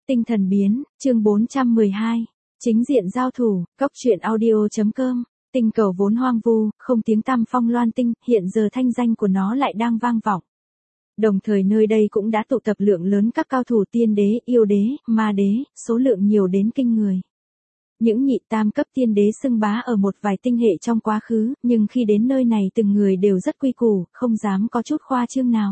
Tinh thần biến, chương 412. Chính diện giao thủ, góc truyện audio.com. Tinh cầu vốn hoang vu, không tiếng tăm phong loan tinh, hiện giờ thanh danh của nó lại đang vang vọng. Đồng thời nơi đây cũng đã tụ tập lượng lớn các cao thủ tiên đế, yêu đế, ma đế, số lượng nhiều đến kinh người. Những nhị tam cấp tiên đế xưng bá ở một vài tinh hệ trong quá khứ, nhưng khi đến nơi này từng người đều rất quy củ, không dám có chút khoa trương nào.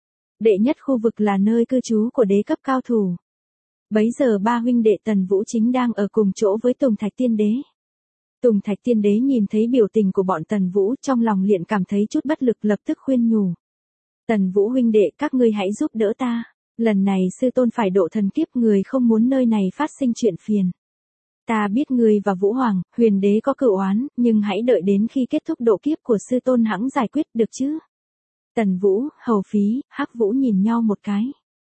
Đệ nhất khu vực là nơi cư trú của đế cấp cao thủ. Bấy giờ ba huynh đệ Tần Vũ chính đang ở cùng chỗ với Tùng Thạch Tiên Đế. Tùng Thạch Tiên Đế nhìn thấy biểu tình của bọn Tần Vũ trong lòng liền cảm thấy chút bất lực, lập tức khuyên nhủ. Tần Vũ huynh đệ, các ngươi hãy giúp đỡ ta. Lần này sư tôn phải độ thần kiếp, người không muốn nơi này phát sinh chuyện phiền. Ta biết ngươi và Vũ Hoàng, Huyền Đế có cửu oán, nhưng hãy đợi đến khi kết thúc độ kiếp của sư tôn hẵng giải quyết được chứ. Tần Vũ, Hầu Phí, Hắc Vũ nhìn nhau một cái.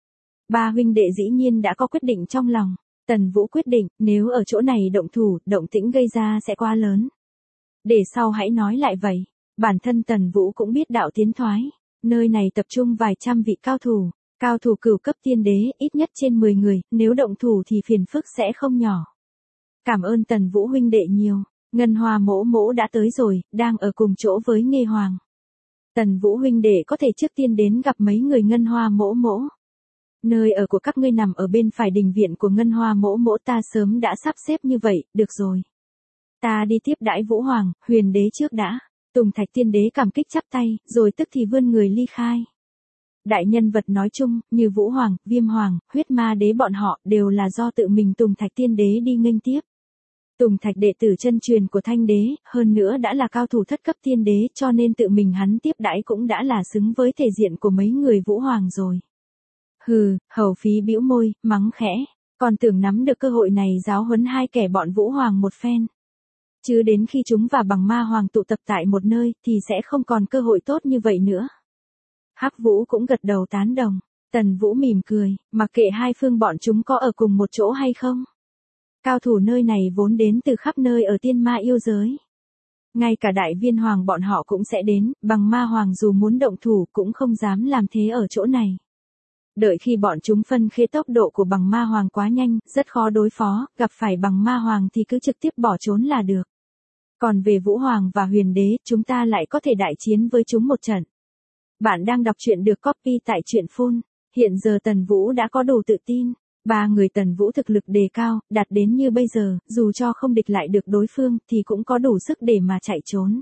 Ba huynh đệ dĩ nhiên đã có quyết định trong lòng. Tần Vũ quyết định, nếu ở chỗ này động thủ, động tĩnh gây ra sẽ quá lớn. Để sau hãy nói lại vậy. Bản thân Tần Vũ cũng biết đạo tiến thoái. Nơi này tập trung vài trăm vị cao thủ cửu cấp tiên đế, ít nhất trên 10 người, nếu động thủ thì phiền phức sẽ không nhỏ. Cảm ơn Tần Vũ huynh đệ nhiều. Ngân Hoa mỗ mỗ đã tới rồi, đang ở cùng chỗ với Nghê Hoàng. Tần Vũ huynh đệ có thể trước tiên đến gặp mấy người Ngân Hoa mỗ mỗ. Nơi ở của các ngươi nằm ở bên phải đình viện của Ngân Hoa mỗ mỗ, ta sớm đã sắp xếp như vậy, được rồi. Ta đi tiếp đãi Vũ Hoàng, Huyền Đế trước đã. Tùng Thạch Tiên Đế cảm kích chắp tay, rồi tức thì vươn người ly khai. Đại nhân vật nói chung, như Vũ Hoàng, Viêm Hoàng, Huyết Ma Đế bọn họ đều là do tự mình Tùng Thạch Tiên Đế đi nghênh tiếp. Tùng Thạch đệ tử chân truyền của Thanh Đế, hơn nữa đã là cao thủ thất cấp tiên đế, cho nên tự mình hắn tiếp đãi cũng đã là xứng với thể diện của mấy người Vũ Hoàng rồi. Hừ, Hầu Phí bĩu môi, mắng khẽ, còn tưởng nắm được cơ hội này giáo huấn hai kẻ bọn Vũ Hoàng một phen. Chứ đến khi chúng và Bằng Ma Hoàng tụ tập tại một nơi, thì sẽ không còn cơ hội tốt như vậy nữa. Hắc Vũ cũng gật đầu tán đồng. Tần Vũ mỉm cười, mặc kệ hai phương bọn chúng có ở cùng một chỗ hay không. Cao thủ nơi này vốn đến từ khắp nơi ở tiên ma yêu giới. Ngay cả Đại Viên Hoàng bọn họ cũng sẽ đến, Bằng Ma Hoàng dù muốn động thủ cũng không dám làm thế ở chỗ này. Đợi khi bọn chúng phân khế, tốc độ của Bằng Ma Hoàng quá nhanh, rất khó đối phó, gặp phải Bằng Ma Hoàng thì cứ trực tiếp bỏ trốn là được. Còn về Vũ Hoàng và Huyền Đế, chúng ta lại có thể đại chiến với chúng một trận. Bạn đang đọc truyện được copy tại truyện Phun. Hiện giờ Tần Vũ đã có đủ tự tin. Ba người Tần Vũ thực lực đề cao, đạt đến như bây giờ, dù cho không địch lại được đối phương thì cũng có đủ sức để mà chạy trốn.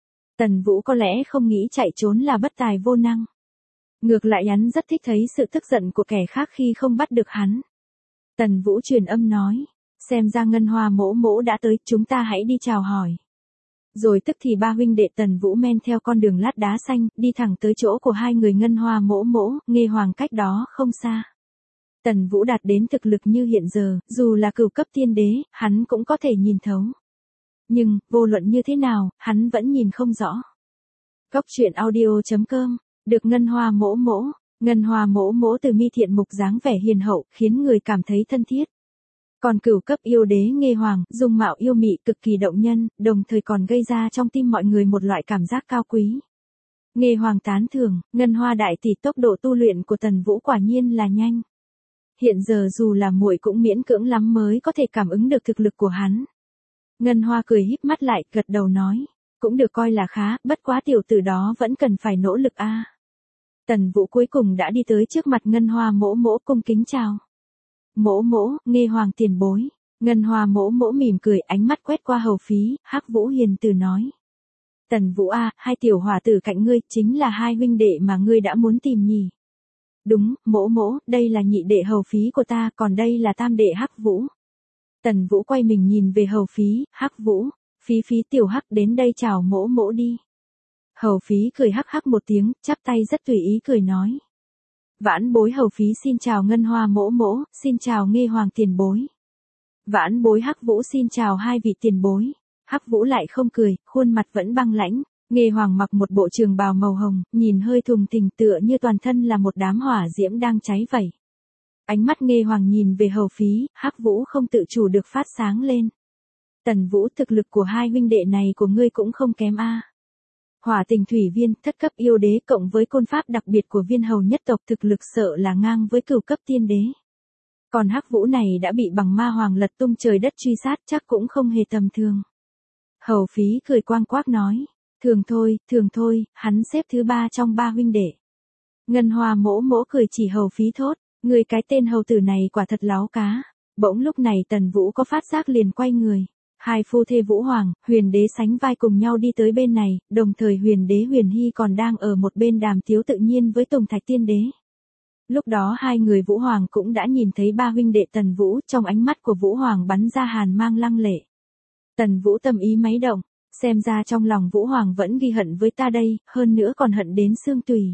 Tần Vũ có lẽ không nghĩ chạy trốn là bất tài vô năng. Ngược lại hắn rất thích thấy sự tức giận của kẻ khác khi không bắt được hắn. Tần Vũ truyền âm nói, xem ra Ngân Hoa mỗ mỗ đã tới, chúng ta hãy đi chào hỏi. Rồi tức thì ba huynh đệ Tần Vũ men theo con đường lát đá xanh, đi thẳng tới chỗ của hai người Ngân Hoa mỗ mỗ, Nghê Hoàng cách đó không xa. Tần Vũ đạt đến thực lực như hiện giờ, dù là cửu cấp tiên đế, hắn cũng có thể nhìn thấu. Nhưng, vô luận như thế nào, hắn vẫn nhìn không rõ. Góc truyện audio.com, được Ngân Hoa mỗ mỗ. Ngân Hoa mỗ mỗ từ mi thiện mục dáng vẻ hiền hậu, khiến người cảm thấy thân thiết. Còn cửu cấp yêu đế Nghê Hoàng, dung mạo yêu mị cực kỳ động nhân, đồng thời còn gây ra trong tim mọi người một loại cảm giác cao quý. Nghê Hoàng tán thưởng, Ngân Hoa đại tỷ, tốc độ tu luyện của Tần Vũ quả nhiên là nhanh. Hiện giờ dù là muội cũng miễn cưỡng lắm mới có thể cảm ứng được thực lực của hắn. Ngân Hoa cười híp mắt lại, gật đầu nói, cũng được coi là khá, bất quá tiểu tử đó vẫn cần phải nỗ lực a. Tần Vũ cuối cùng đã đi tới trước mặt Ngân Hoa mỗ mỗ, cung kính chào. Mỗ mỗ, Nghê Hoàng tiền bối. Ngân Hoa mỗ mỗ mỉm cười, ánh mắt quét qua Hầu Phí, Hắc Vũ hiền từ nói. Tần Vũ a, hai tiểu hỏa tử cạnh ngươi chính là hai huynh đệ mà ngươi đã muốn tìm nhỉ? Đúng, mỗ mỗ, đây là nhị đệ Hầu Phí của ta, còn đây là tam đệ Hắc Vũ. Tần Vũ quay mình nhìn về Hầu Phí, Hắc Vũ, Phí tiểu Hắc, đến đây chào mỗ mỗ đi. Hầu Phí cười hắc hắc một tiếng, chắp tay rất tùy ý cười nói. Vãn bối Hầu Phí xin chào Ngân Hoa mỗ mỗ, xin chào Nghê Hoàng tiền bối. Vãn bối Hắc Vũ xin chào hai vị tiền bối. Hắc Vũ lại không cười, khuôn mặt vẫn băng lãnh. Nghê Hoàng mặc một bộ trường bào màu hồng, nhìn hơi thùng thình, tựa như toàn thân là một đám hỏa diễm đang cháy vậy. Ánh mắt Nghê Hoàng nhìn về Hầu Phí, Hắc Vũ không tự chủ được phát sáng lên. Tần Vũ, thực lực của hai huynh đệ này của ngươi cũng không kém a. Hỏa Tình Thủy Viên, thất cấp yêu đế cộng với côn pháp đặc biệt của Viên Hầu nhất tộc, thực lực sợ là ngang với cửu cấp tiên đế. Còn Hắc Vũ này đã bị bằng ma hoàng lật tung trời đất truy sát chắc cũng không hề tầm thường. Hầu Phí cười quang quác nói, thường thôi, hắn xếp thứ 3 trong 3 huynh đệ. Ngân Hoa mỗ mỗ cười chỉ Hầu Phí thốt, người cái tên hầu tử này quả thật láo cá. Bỗng lúc này Tần Vũ có phát giác liền quay người. Hai phu thê Vũ Hoàng, Huyền Đế sánh vai cùng nhau đi tới bên này, đồng thời Huyền Đế Huyền Hy còn đang ở một bên đàm tiếu tự nhiên với Tùng Thạch Tiên Đế. Lúc đó hai người Vũ Hoàng cũng đã nhìn thấy ba huynh đệ Tần Vũ, trong ánh mắt của Vũ Hoàng bắn ra hàn mang lăng lệ. Tần Vũ tâm ý máy động, xem ra trong lòng Vũ Hoàng vẫn ghi hận với ta đây, hơn nữa còn hận đến xương tùy.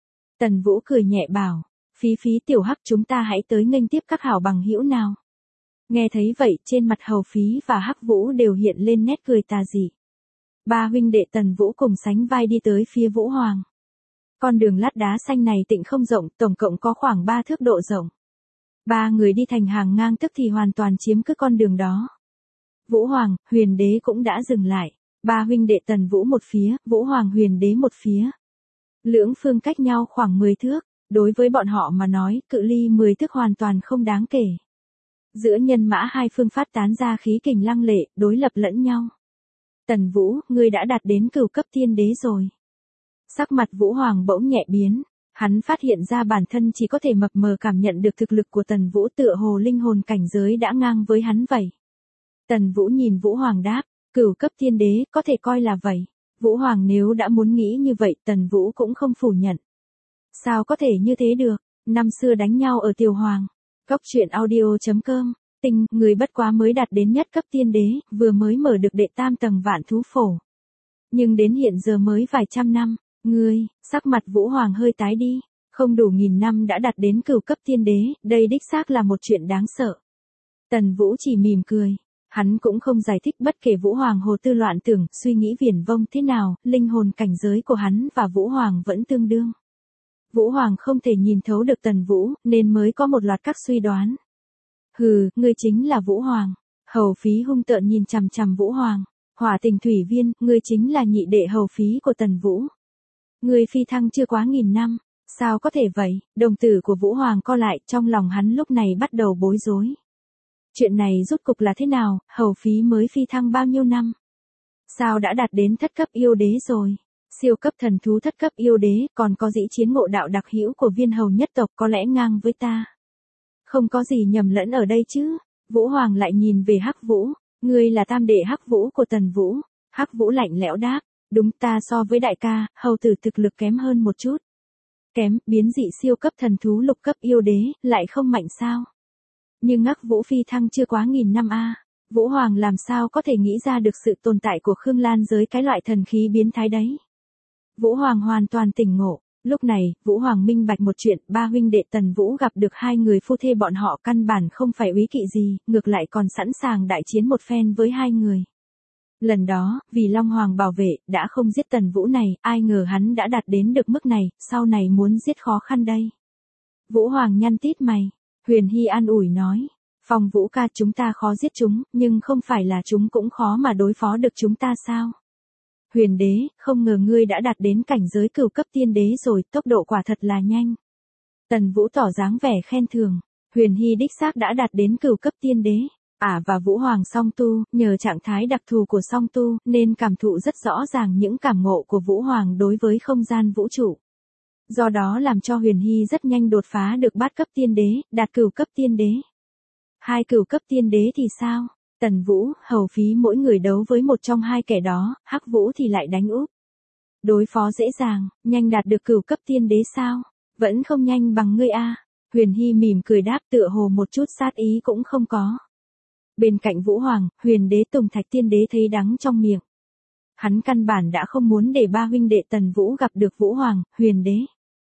Tần Vũ cười nhẹ bảo, Phí Phí tiểu Hắc chúng ta hãy tới nghênh tiếp các hảo bằng hữu nào. Nghe thấy vậy trên mặt Hầu Phí và Hắc Vũ đều hiện lên nét cười tà dị. Ba huynh đệ Tần Vũ cùng sánh vai đi tới phía Vũ Hoàng. Con đường lát đá xanh này tịnh không rộng, tổng cộng có khoảng 3 thước độ rộng. Ba người đi thành hàng ngang tức thì hoàn toàn chiếm cứ con đường đó. Vũ Hoàng, Huyền Đế cũng đã dừng lại. Ba huynh đệ Tần Vũ một phía, Vũ Hoàng Huyền Đế một phía. Lưỡng phương cách nhau khoảng 10 thước, đối với bọn họ mà nói, cự ly 10 thước hoàn toàn không đáng kể. Giữa nhân mã hai phương phát tán ra khí kình lăng lệ, đối lập lẫn nhau. Tần Vũ, ngươi đã đạt đến cửu cấp tiên đế rồi. Sắc mặt Vũ Hoàng bỗng nhẹ biến, hắn phát hiện ra bản thân chỉ có thể mập mờ cảm nhận được thực lực của Tần Vũ, tựa hồ linh hồn cảnh giới đã ngang với hắn vậy. Tần Vũ nhìn Vũ Hoàng đáp, cửu cấp tiên đế có thể coi là vậy. Vũ Hoàng nếu đã muốn nghĩ như vậy Tần Vũ cũng không phủ nhận. Sao có thể như thế được, năm xưa đánh nhau ở Tiều Hoàng. Cốc truyện audio.com, tình, người bất quá mới đạt đến nhất cấp tiên đế, vừa mới mở được đệ tam tầng vạn thú phổ. Nhưng đến hiện giờ mới vài trăm năm, sắc mặt Vũ Hoàng hơi tái đi, không đủ 1000 năm đã đạt đến cửu cấp tiên đế, đây đích xác là một chuyện đáng sợ. Tần Vũ chỉ mỉm cười, hắn cũng không giải thích bất kể Vũ Hoàng hồ tư loạn tưởng, suy nghĩ viển vông thế nào, linh hồn cảnh giới của hắn và Vũ Hoàng vẫn tương đương. Vũ Hoàng không thể nhìn thấu được Tần Vũ, nên mới có một loạt các suy đoán. Hừ, ngươi chính là Vũ Hoàng. Hầu Phí hung tợn nhìn chằm chằm Vũ Hoàng. Hỏa Tình Thủy Viên, ngươi chính là nhị đệ Hầu Phí của Tần Vũ. Ngươi phi thăng chưa quá 1000 năm, sao có thể vậy? Đồng tử của Vũ Hoàng co lại, trong lòng hắn lúc này bắt đầu bối rối. Chuyện này rốt cục là thế nào, Hầu Phí mới phi thăng bao nhiêu năm? Sao đã đạt đến thất cấp yêu đế rồi? Siêu cấp thần thú thất cấp yêu đế, còn có dĩ chiến ngộ đạo đặc hữu của Viên Hầu nhất tộc có lẽ ngang với ta. Không có gì nhầm lẫn ở đây chứ. Vũ Hoàng lại nhìn về Hắc Vũ, ngươi là tam đệ Hắc Vũ của Tần Vũ. Hắc Vũ lạnh lẽo đáp, đúng, ta so với đại ca, hầu tử thực lực kém hơn một chút. Kém, biến dị siêu cấp thần thú lục cấp yêu đế, lại không mạnh sao? Nhưng Hắc Vũ phi thăng chưa quá 1000 năm a. Vũ Hoàng làm sao có thể nghĩ ra được sự tồn tại của Khương Lan giới cái loại thần khí biến thái đấy? Vũ Hoàng hoàn toàn tỉnh ngộ, lúc này, Vũ Hoàng minh bạch một chuyện, ba huynh đệ Tần Vũ gặp được hai người phu thê bọn họ căn bản không phải úy kỵ gì, ngược lại còn sẵn sàng đại chiến một phen với hai người. Lần đó, vì Long Hoàng bảo vệ, đã không giết Tần Vũ này, ai ngờ hắn đã đạt đến được mức này, sau này muốn giết khó khăn đây. Vũ Hoàng nhăn tít mày, Huyền Hy an ủi nói, Phong Vũ ca chúng ta khó giết chúng, nhưng không phải là chúng cũng khó mà đối phó được chúng ta sao? Huyền Đế, không ngờ ngươi đã đạt đến cảnh giới cửu cấp tiên đế rồi, tốc độ quả thật là nhanh. Tần Vũ tỏ dáng vẻ khen thường, Huyền Hy đích xác đã đạt đến cửu cấp tiên đế. Và Vũ Hoàng song tu, nhờ trạng thái đặc thù của song tu, nên cảm thụ rất rõ ràng những cảm ngộ của Vũ Hoàng đối với không gian vũ trụ. Do đó làm cho Huyền Hy rất nhanh đột phá được bát cấp tiên đế, đạt cửu cấp tiên đế. Hai cửu cấp tiên đế thì sao? Tần Vũ, Hầu Phí mỗi người đấu với một trong hai kẻ đó, Hắc Vũ thì lại đánh úp. Đối phó dễ dàng, nhanh đạt được cửu cấp tiên đế sao? Vẫn không nhanh bằng ngươi a. Huyền Hy mỉm cười đáp, tựa hồ một chút sát ý cũng không có. Bên cạnh Vũ Hoàng, Huyền Đế Tùng Thạch Tiên Đế thấy đắng trong miệng. Hắn căn bản đã không muốn để ba huynh đệ Tần Vũ gặp được Vũ Hoàng, Huyền Đế.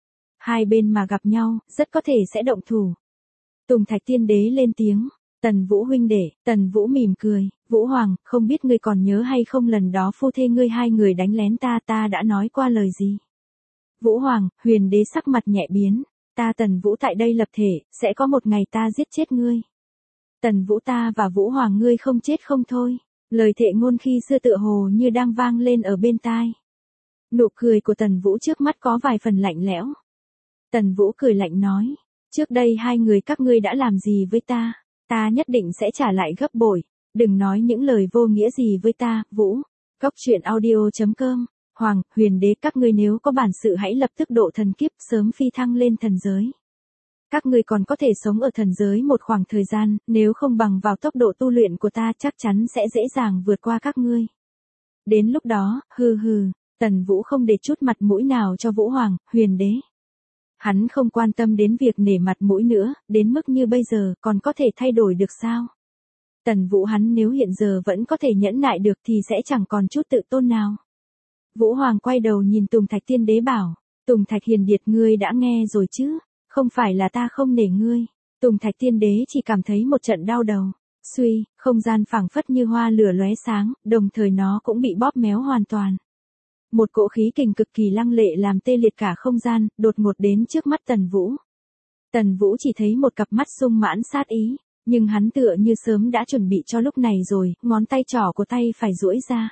Hai bên mà gặp nhau, rất có thể sẽ động thủ. Tùng Thạch Tiên Đế lên tiếng, Tần Vũ huynh đệ. Tần Vũ mỉm cười, Vũ Hoàng, không biết ngươi còn nhớ hay không lần đó phu thê ngươi hai người đánh lén ta đã nói qua lời gì? Vũ Hoàng, Huyền Đế sắc mặt nhẹ biến, ta Tần Vũ tại đây lập thể, sẽ có một ngày ta giết chết ngươi. Tần Vũ ta và Vũ Hoàng ngươi không chết không thôi. Lời thệ ngôn khi xưa tựa hồ như đang vang lên ở bên tai. Nụ cười của Tần Vũ trước mắt có vài phần lạnh lẽo. Tần Vũ cười lạnh nói, Trước đây hai người các ngươi đã làm gì với ta nhất định sẽ trả lại gấp bội. Đừng nói những lời vô nghĩa gì với ta, Vũ. Cốc truyện audio.com. Hoàng, huyền đế các ngươi nếu có bản sự hãy lập tức độ thần kiếp sớm phi thăng lên thần giới. Các ngươi còn có thể sống ở thần giới một khoảng thời gian, nếu không bằng vào tốc độ tu luyện của ta chắc chắn sẽ dễ dàng vượt qua các ngươi. Đến lúc đó, Tần Vũ không để chút mặt mũi nào cho Vũ Hoàng, huyền đế. Hắn không quan tâm đến việc nể mặt mũi nữa, đến mức như bây giờ còn có thể thay đổi được sao? Tần Vũ hắn nếu hiện giờ vẫn có thể nhẫn nại được thì sẽ chẳng còn chút tự tôn nào. Vũ Hoàng quay đầu nhìn Tùng Thạch Tiên Đế bảo, Tùng Thạch Hiền Điệt ngươi đã nghe rồi chứ, không phải là ta không nể ngươi. Tùng Thạch Tiên Đế chỉ cảm thấy một trận đau đầu. Suy, không gian phảng phất như hoa lửa lóe sáng, đồng thời nó cũng bị bóp méo hoàn toàn. Một cỗ khí kình cực kỳ lăng lệ làm tê liệt cả không gian, đột ngột đến trước mắt Tần Vũ. Tần Vũ chỉ thấy một cặp mắt sung mãn sát ý, nhưng hắn tựa như sớm đã chuẩn bị cho lúc này rồi, ngón tay trỏ của tay phải duỗi ra.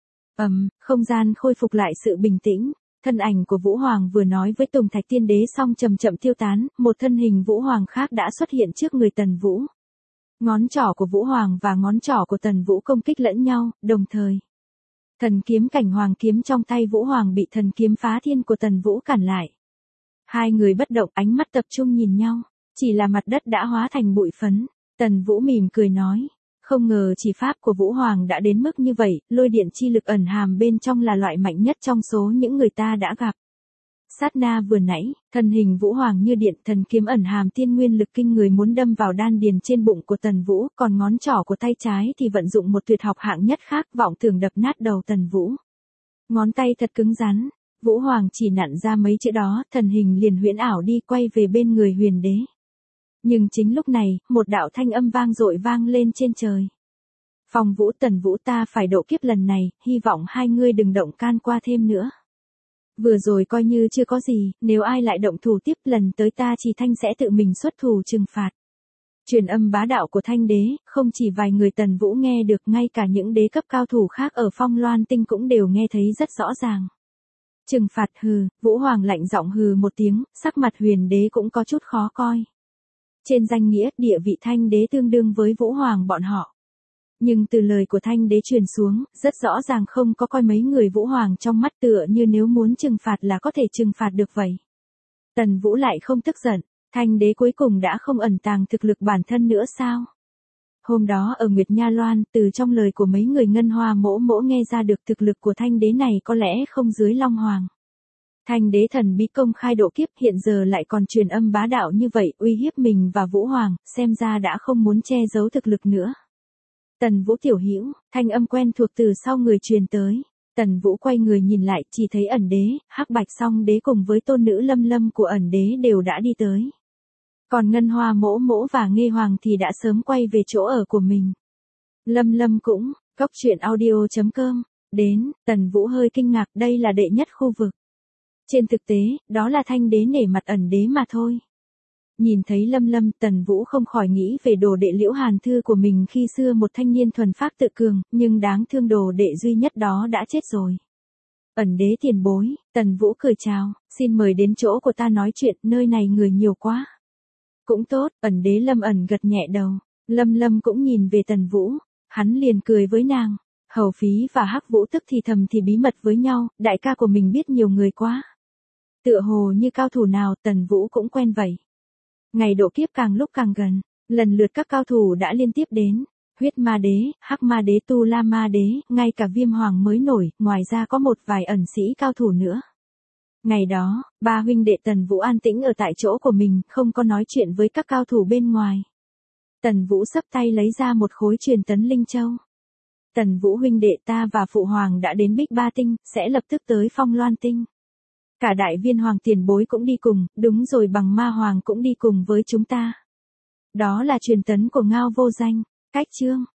Không gian khôi phục lại sự bình tĩnh, thân ảnh của Vũ Hoàng vừa nói với Tùng Thạch Tiên Đế xong chậm chậm tiêu tán, một thân hình Vũ Hoàng khác đã xuất hiện trước người Tần Vũ. Ngón trỏ của Vũ Hoàng và ngón trỏ của Tần Vũ công kích lẫn nhau, đồng thời. Thần kiếm cảnh hoàng kiếm trong tay Vũ Hoàng bị thần kiếm phá thiên của Tần Vũ cản lại. Hai người bất động, ánh mắt tập trung nhìn nhau, chỉ là mặt đất đã hóa thành bụi phấn. Tần Vũ mỉm cười nói, không ngờ chỉ pháp của Vũ Hoàng đã đến mức như vậy, lôi điện chi lực ẩn hàm bên trong là loại mạnh nhất trong số những người ta đã gặp. Sát na vừa nãy, thân hình Vũ Hoàng như điện, thần kiếm ẩn hàm tiên nguyên lực kinh người muốn đâm vào đan điền trên bụng của Tần Vũ, còn ngón trỏ của tay trái thì vận dụng một tuyệt học hạng nhất khác, vọng tưởng đập nát đầu Tần Vũ. Ngón tay thật cứng rắn, Vũ Hoàng chỉ nặn ra mấy chữ đó, thần hình liền huyễn ảo đi quay về bên người huyền đế. Nhưng chính lúc này, một đạo thanh âm vang dội vang lên trên trời. Phong Vũ Tần Vũ ta phải độ kiếp lần này, hy vọng hai ngươi đừng động can qua thêm nữa. Vừa rồi coi như chưa có gì, nếu ai lại động thủ tiếp lần tới ta chỉ Thanh sẽ tự mình xuất thủ trừng phạt. Truyền âm bá đạo của Thanh Đế, không chỉ vài người Tần Vũ nghe được, ngay cả những đế cấp cao thủ khác ở Phong Loan Tinh cũng đều nghe thấy rất rõ ràng. Trừng phạt Vũ Hoàng lạnh giọng một tiếng, sắc mặt huyền đế cũng có chút khó coi. Trên danh nghĩa, địa vị Thanh Đế tương đương với Vũ Hoàng bọn họ. Nhưng từ lời của Thanh Đế truyền xuống, rất rõ ràng không có coi mấy người Vũ Hoàng trong mắt, tựa như nếu muốn trừng phạt là có thể trừng phạt được vậy. Tần Vũ lại không tức giận, Thanh Đế cuối cùng đã không ẩn tàng thực lực bản thân nữa sao? Hôm đó ở Nguyệt Nha Loan, từ trong lời của mấy người Ngân Hoa Mỗ Mỗ nghe ra được thực lực của Thanh Đế này có lẽ không dưới Long Hoàng. Thanh Đế thần bí công khai độ kiếp, hiện giờ lại còn truyền âm bá đạo như vậy, uy hiếp mình và Vũ Hoàng, xem ra đã không muốn che giấu thực lực nữa. Tần Vũ tiểu hữu, thanh âm quen thuộc từ sau người truyền tới. Tần Vũ quay người nhìn lại, chỉ thấy ẩn đế, Hắc Bạch Song Đế cùng với tôn nữ Lâm Lâm của ẩn đế đều đã đi tới. Còn Ngân Hoa Mỗ Mỗ và Nghê Hoàng thì đã sớm quay về chỗ ở của mình. Lâm Lâm cũng, cốc truyện audio.com, đến, Tần Vũ hơi kinh ngạc, đây là đệ nhất khu vực. Trên thực tế, đó là Thanh Đế nể mặt ẩn đế mà thôi. Nhìn thấy Lâm Lâm, Tần Vũ không khỏi nghĩ về đồ đệ Liễu Hàn Thư của mình khi xưa, một thanh niên thuần phác tự cường, nhưng đáng thương đồ đệ duy nhất đó đã chết rồi. Ẩn đế tiền bối, Tần Vũ cười chào, xin mời đến chỗ của ta nói chuyện, nơi này người nhiều quá. Cũng tốt, ẩn đế Lâm ẩn gật nhẹ đầu, Lâm Lâm cũng nhìn về Tần Vũ, hắn liền cười với nàng. Hầu Phí và Hắc Vũ tức thì thầm thì bí mật với nhau, đại ca của mình biết nhiều người quá. Tựa hồ như cao thủ nào Tần Vũ cũng quen vậy. Ngày độ kiếp càng lúc càng gần, lần lượt các cao thủ đã liên tiếp đến. Huyết Ma Đế, Hắc Ma Đế, Tu La Ma Đế, ngay cả Viêm Hoàng mới nổi, ngoài ra có một vài ẩn sĩ cao thủ nữa. Ngày đó, ba huynh đệ Tần Vũ an tĩnh ở tại chỗ của mình, không có nói chuyện với các cao thủ bên ngoài. Tần Vũ xấp tay lấy ra một khối truyền tấn linh châu. Tần Vũ huynh đệ, ta và Phụ Hoàng đã đến Bích Ba Tinh, sẽ lập tức tới Phong Loan Tinh. Cả Đại Viên Hoàng tiền bối cũng đi cùng, đúng rồi, Bằng Ma Hoàng cũng đi cùng với chúng ta. Đó là truyền tấn của Ngao Vô Danh. Cách chương